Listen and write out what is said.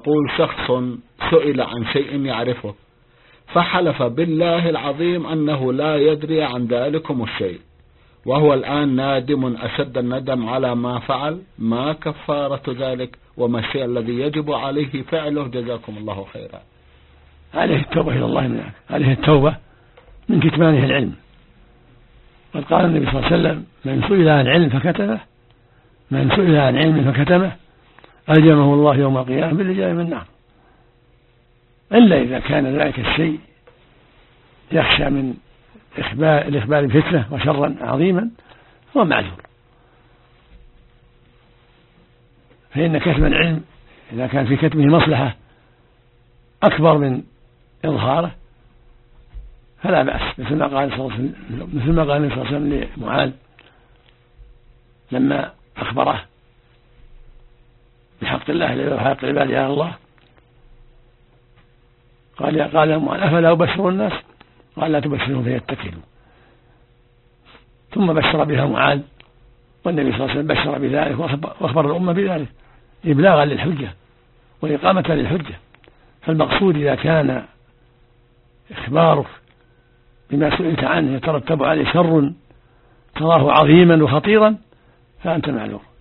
يقول شخص سئل عن شيء يعرفه فحلف بالله العظيم أنه لا يدري عن ذلكم الشيء، وهو الآن نادم أشد الندم على ما فعل، ما كفارة ذلك وما الشيء الذي يجب عليه فعله؟ جزاكم الله خيرا. عليه التوبة إلى الله منه، عليه التوبة من كتمانه العلم. قد قال النبي صلى الله عليه وسلم: من سئل عن علم فكتمه، من سئل عن علم فكتمه ألجمه الله يوم القيامة باللجام من النار. إلا إذا كان ذلك الشيء يخشى من الإخبار بفتنة وشرا عظيما هو معذور. فإن كتم العلم إذا كان في كتمه مصلحة أكبر من إظهاره فلا بأس، مثل ما قال النبي صلى الله عليه وسلم لمعاذ لما أخبره بحق الله الذي وحق العباد على الله، قال يا معاذ: أفلا أبشر الناس؟ قال: لا تبشرهم فيتكلوا. ثم بشر بها معاذ، والنبي صلى الله عليه وسلم بشر بذلك وأخبر الأمة بذلك إبلاغا للحجة وإقامة للحجة. فالمقصود إذا كان إخبارك بما سئلت عنه يترتب عليه شر تراه عظيما وخطيرا فأنت معذور.